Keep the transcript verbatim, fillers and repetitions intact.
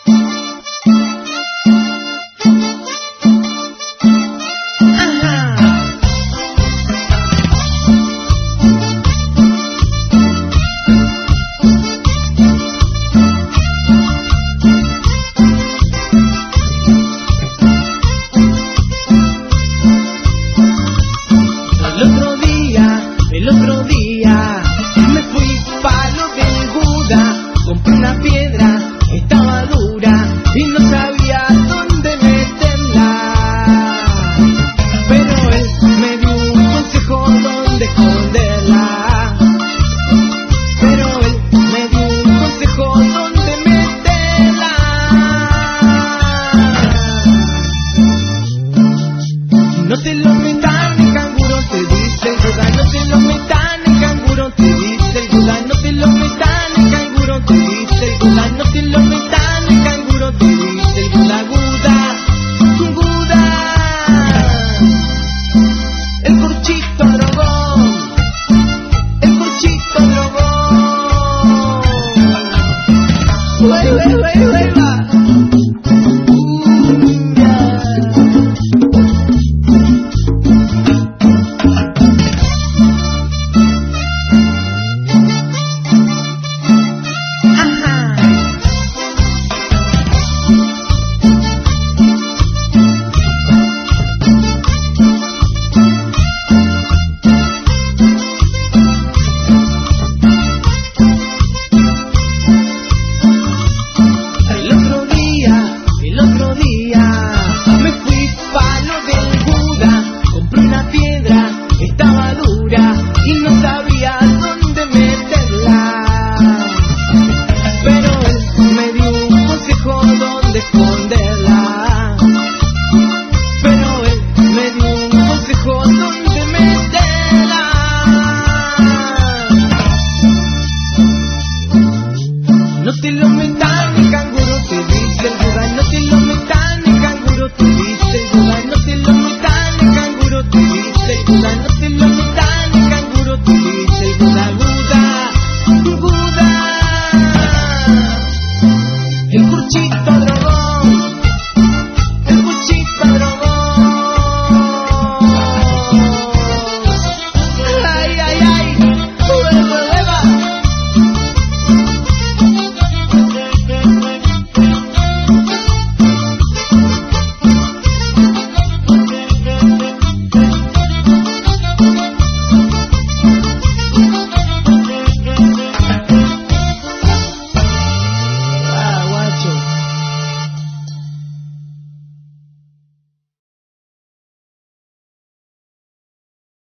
El otro día me fui pa' lo del Buda, compré una piedra, estaba dura y no sabía dónde meterla, pero él me dio un consejo dónde esconderla, pero él me dio un consejo dónde meterla. No te lo metas ni canguro, te dice el Buda, no te lo metas ni canguro, te dice el Buda, no te lo metas ni canguro, te dice el Buda, no te lo metas ni canguro, te dice el Buda, Buda, Buda. El corchito drogón, el corchito drogón. Uey, uey, uey, uey, va. El otro día me fui pa' lo del Buda, compré una piedra, estaba dura y no sabía dónde meterla, pero él me dio un consejo dónde esconderla, pero él me dio un consejo dónde meterla. No te lo metas ni canguro, te dice el Buda, no te lo metas ni canguro, te dice el Buda, no te lo metas ni canguro, te dice el Buda, no te lo metas ni canguro, te dice el Buda, Buda, Buda. El corchito drogón.